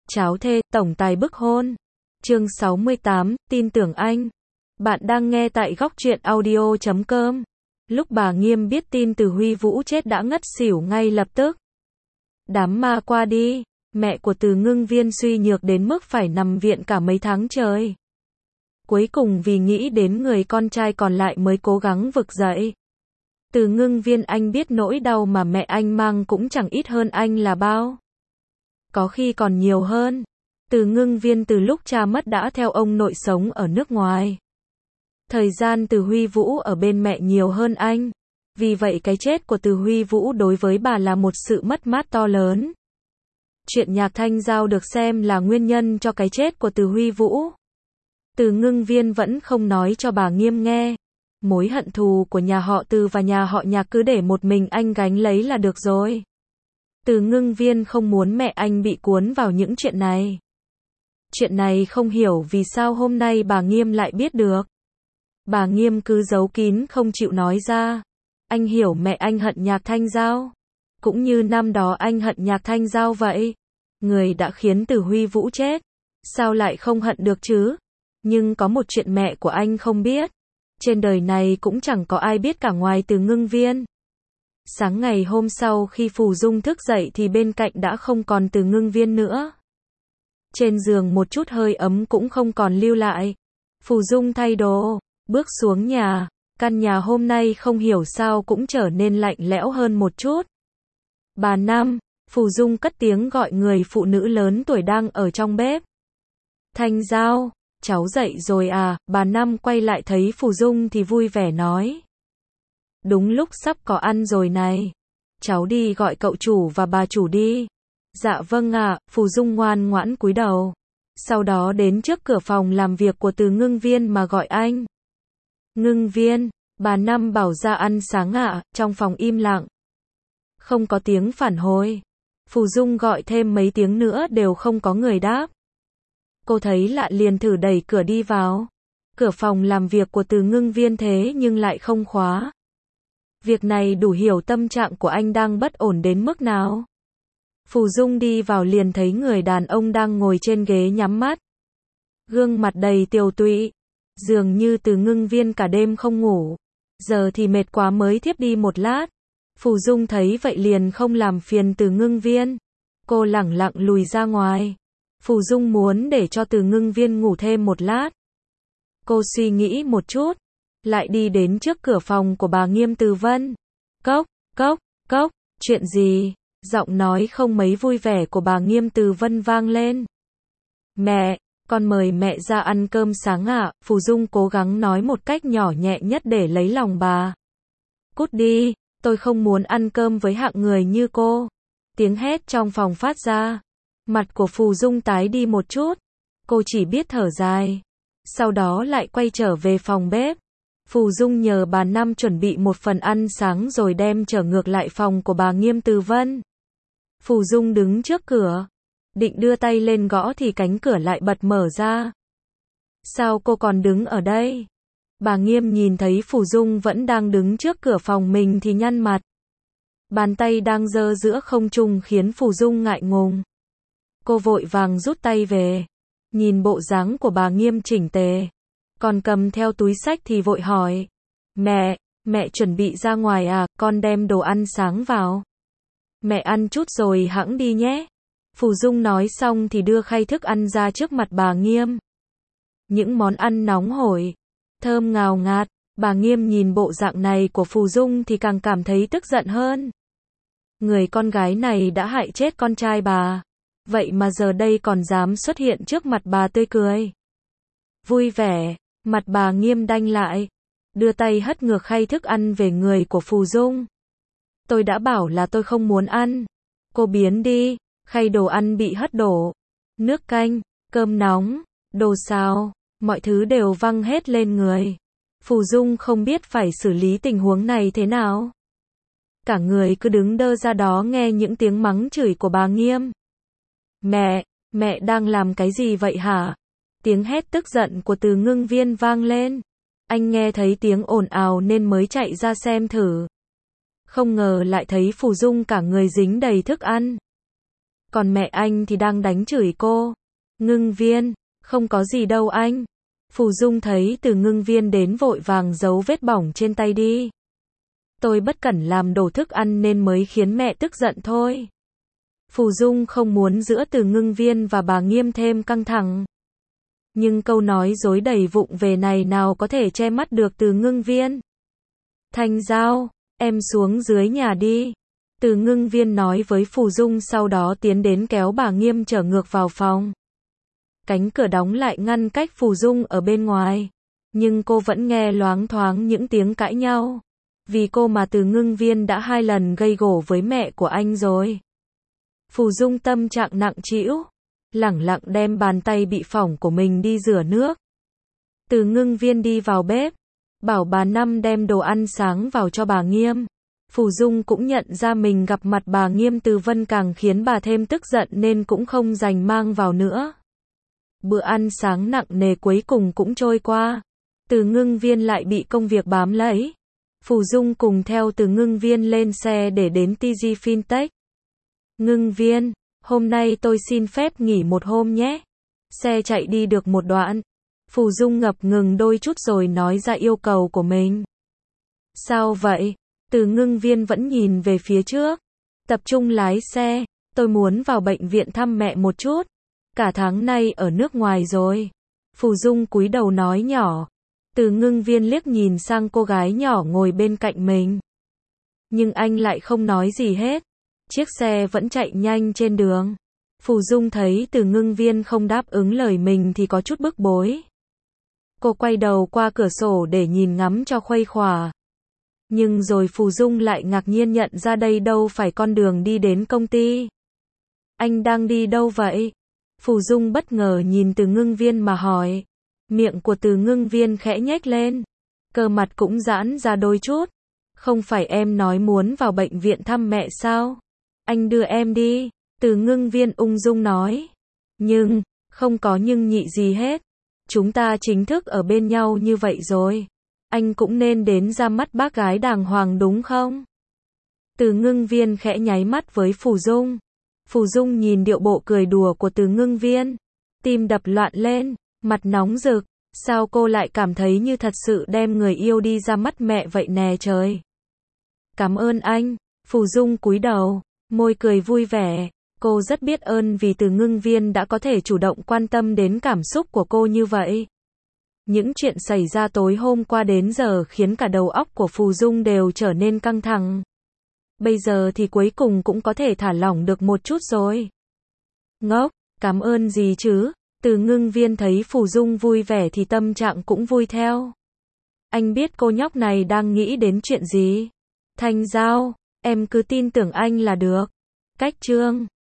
Cháo thê, tổng tài bức hôn. Chương 68, tin tưởng anh. Bạn đang nghe tại góc truyện audio.com. Lúc bà Nghiêm biết tin Từ Huy Vũ chết đã ngất xỉu ngay lập tức. Đám ma qua đi, mẹ của Từ Ngưng Viên suy nhược đến mức phải nằm viện cả mấy tháng trời. Cuối cùng vì nghĩ đến người con trai còn lại mới cố gắng vực dậy. Từ Ngưng Viên anh biết nỗi đau mà mẹ anh mang cũng chẳng ít hơn anh là bao. Có khi còn nhiều hơn. Từ Ngưng Viên từ lúc cha mất đã theo ông nội sống ở nước ngoài. Thời gian Từ Huy Vũ ở bên mẹ nhiều hơn anh. Vì vậy cái chết của Từ Huy Vũ đối với bà là một sự mất mát to lớn. Chuyện Nhạc Thanh Giao được xem là nguyên nhân cho cái chết của Từ Huy Vũ. Từ Ngưng Viên vẫn không nói cho bà Nghiêm nghe. Mối hận thù của nhà họ Từ và nhà họ Nhạc cứ để một mình anh gánh lấy là được rồi. Từ Ngưng Viên không muốn mẹ anh bị cuốn vào những chuyện này. Chuyện này không hiểu vì sao hôm nay bà Nghiêm lại biết được. Bà Nghiêm cứ giấu kín không chịu nói ra. Anh hiểu mẹ anh hận Nhạc Thanh Giao. Cũng như năm đó anh hận Nhạc Thanh Giao vậy. Người đã khiến Từ Huy Vũ chết. Sao lại không hận được chứ? Nhưng có một chuyện mẹ của anh không biết. Trên đời này cũng chẳng có ai biết cả ngoài Từ Ngưng Viên. Sáng ngày hôm sau khi Phù Dung thức dậy thì bên cạnh đã không còn Từ Ngưng Viên nữa. Trên giường một chút hơi ấm cũng không còn lưu lại. Phù Dung thay đồ, bước xuống nhà. Căn nhà hôm nay không hiểu sao cũng trở nên lạnh lẽo hơn một chút. Bà Năm, Phù Dung cất tiếng gọi người phụ nữ lớn tuổi đang ở trong bếp. Thanh Giao, cháu dậy rồi à? Bà Năm quay lại thấy Phù Dung thì vui vẻ nói. Đúng lúc sắp có ăn rồi này. Cháu đi gọi cậu chủ và bà chủ đi. Dạ vâng ạ, Phù Dung ngoan ngoãn cúi đầu. Sau đó đến trước cửa phòng làm việc của Từ Ngưng Viên mà gọi anh. Ngưng Viên, bà Năm bảo ra ăn sáng ạ, trong phòng im lặng. Không có tiếng phản hồi. Phù Dung gọi thêm mấy tiếng nữa đều không có người đáp. Cô thấy lạ liền thử đẩy cửa đi vào. Cửa phòng làm việc của Từ Ngưng Viên thế nhưng lại không khóa. Việc này đủ hiểu tâm trạng của anh đang bất ổn đến mức nào. Phù Dung đi vào liền thấy người đàn ông đang ngồi trên ghế nhắm mắt. Gương mặt đầy tiều tụy. Dường như Từ Ngưng Viên cả đêm không ngủ. Giờ thì mệt quá mới thiếp đi một lát. Phù Dung thấy vậy liền không làm phiền Từ Ngưng Viên. Cô lẳng lặng lùi ra ngoài. Phù Dung muốn để cho Từ Ngưng Viên ngủ thêm một lát. Cô suy nghĩ một chút. Lại đi đến trước cửa phòng của bà Nghiêm Từ Vân. Cốc, cốc, cốc, chuyện gì? Giọng nói không mấy vui vẻ của bà Nghiêm Từ Vân vang lên. Mẹ, con mời mẹ ra ăn cơm sáng ạ. Phù Dung cố gắng nói một cách nhỏ nhẹ nhất để lấy lòng bà. Cút đi, tôi không muốn ăn cơm với hạng người như cô. Tiếng hét trong phòng phát ra. Mặt của Phù Dung tái đi một chút. Cô chỉ biết thở dài. Sau đó lại quay trở về phòng bếp. Phù Dung nhờ bà Năm chuẩn bị một phần ăn sáng rồi đem trở ngược lại phòng của bà Nghiêm Từ Vân. Phù Dung đứng trước cửa. Định đưa tay lên gõ thì cánh cửa lại bật mở ra. Sao cô còn đứng ở đây? Bà Nghiêm nhìn thấy Phù Dung vẫn đang đứng trước cửa phòng mình thì nhăn mặt. Bàn tay đang giơ giữa không trung khiến Phù Dung ngại ngùng. Cô vội vàng rút tay về. Nhìn bộ dáng của bà Nghiêm chỉnh tề. Còn cầm theo túi xách thì vội hỏi. Mẹ chuẩn bị ra ngoài à, con đem đồ ăn sáng vào. Mẹ ăn chút rồi hẵng đi nhé. Phù Dung nói xong thì đưa khay thức ăn ra trước mặt bà Nghiêm. Những món ăn nóng hổi, thơm ngào ngạt. Bà Nghiêm nhìn bộ dạng này của Phù Dung thì càng cảm thấy tức giận hơn. Người con gái này đã hại chết con trai bà. Vậy mà giờ đây còn dám xuất hiện trước mặt bà tươi cười. Vui vẻ, mặt bà Nghiêm đanh lại. Đưa tay hất ngược khay thức ăn về người của Phù Dung. Tôi đã bảo là tôi không muốn ăn. Cô biến đi. Khay đồ ăn bị hất đổ. Nước canh, cơm nóng, đồ xào, mọi thứ đều văng hết lên người. Phù Dung không biết phải xử lý tình huống này thế nào. Cả người cứ đứng đơ ra đó nghe những tiếng mắng chửi của bà Nghiêm. Mẹ đang làm cái gì vậy hả? Tiếng hét tức giận của Từ Ngưng Viên vang lên. Anh nghe thấy tiếng ồn ào nên mới chạy ra xem thử. Không ngờ lại thấy Phù Dung cả người dính đầy thức ăn. Còn mẹ anh thì đang đánh chửi cô. Ngưng Viên, không có gì đâu anh. Phù Dung thấy Từ Ngưng Viên đến vội vàng giấu vết bỏng trên tay đi. Tôi bất cẩn làm đổ thức ăn nên mới khiến mẹ tức giận thôi. Phù Dung không muốn giữa Từ Ngưng Viên và bà Nghiêm thêm căng thẳng. Nhưng câu nói dối đầy vụng về này nào có thể che mắt được Từ Ngưng Viên. Thanh Giao, em xuống dưới nhà đi. Từ Ngưng Viên nói với Phù Dung, sau đó tiến đến kéo bà Nghiêm trở ngược vào phòng. Cánh cửa đóng lại ngăn cách Phù Dung ở bên ngoài. Nhưng cô vẫn nghe loáng thoáng những tiếng cãi nhau. Vì cô mà Từ Ngưng Viên đã 2 lần gây gổ với mẹ của anh rồi. Phù Dung tâm trạng nặng trĩu, lẳng lặng đem bàn tay bị phỏng của mình đi rửa nước. Từ Ngưng Viên đi vào bếp, bảo bà Năm đem đồ ăn sáng vào cho bà Nghiêm. Phù Dung cũng nhận ra mình gặp mặt bà Nghiêm Từ Vân càng khiến bà thêm tức giận nên cũng không dành mang vào nữa. Bữa ăn sáng nặng nề cuối cùng cũng trôi qua. Từ Ngưng Viên lại bị công việc bám lấy. Phù Dung cùng theo Từ Ngưng Viên lên xe để đến TG Fintech. Ngưng Viên, hôm nay tôi xin phép nghỉ một hôm nhé. Xe chạy đi được một đoạn. Phù Dung ngập ngừng đôi chút rồi nói ra yêu cầu của mình. Sao vậy? Từ Ngưng Viên vẫn nhìn về phía trước. Tập trung lái xe, tôi muốn vào bệnh viện thăm mẹ một chút. Cả tháng nay ở nước ngoài rồi. Phù Dung cúi đầu nói nhỏ. Từ Ngưng Viên liếc nhìn sang cô gái nhỏ ngồi bên cạnh mình. Nhưng anh lại không nói gì hết. Chiếc xe vẫn chạy nhanh trên đường. Phù Dung thấy Từ Ngưng Viên không đáp ứng lời mình thì có chút bức bối. Cô quay đầu qua cửa sổ để nhìn ngắm cho khuây khỏa. Nhưng rồi Phù Dung lại ngạc nhiên nhận ra đây đâu phải con đường đi đến công ty. Anh đang đi đâu vậy? Phù Dung bất ngờ nhìn Từ Ngưng Viên mà hỏi. Miệng của Từ Ngưng Viên khẽ nhếch lên. Cơ mặt cũng giãn ra đôi chút. Không phải em nói muốn vào bệnh viện thăm mẹ sao? Anh đưa em đi. Từ Ngưng Viên ung dung nói. Nhưng, không có nhưng nhị gì hết. Chúng ta chính thức ở bên nhau như vậy rồi. Anh cũng nên đến ra mắt bác gái đàng hoàng đúng không? Từ Ngưng Viên khẽ nháy mắt với Phù Dung. Phù Dung nhìn điệu bộ cười đùa của Từ Ngưng Viên. Tim đập loạn lên, mặt nóng rực. Sao cô lại cảm thấy như thật sự đem người yêu đi ra mắt mẹ vậy nè trời? Cảm ơn anh. Phù Dung cúi đầu, môi cười vui vẻ. Cô rất biết ơn vì Từ Ngưng Viên đã có thể chủ động quan tâm đến cảm xúc của cô như vậy. Những chuyện xảy ra tối hôm qua đến giờ khiến cả đầu óc của Phù Dung đều trở nên căng thẳng. Bây giờ thì cuối cùng cũng có thể thả lỏng được một chút rồi. Ngốc, cảm ơn gì chứ? Từ Ngưng Viên thấy Phù Dung vui vẻ thì tâm trạng cũng vui theo. Anh biết cô nhóc này đang nghĩ đến chuyện gì. Thanh Giao, em cứ tin tưởng anh là được. Cách chương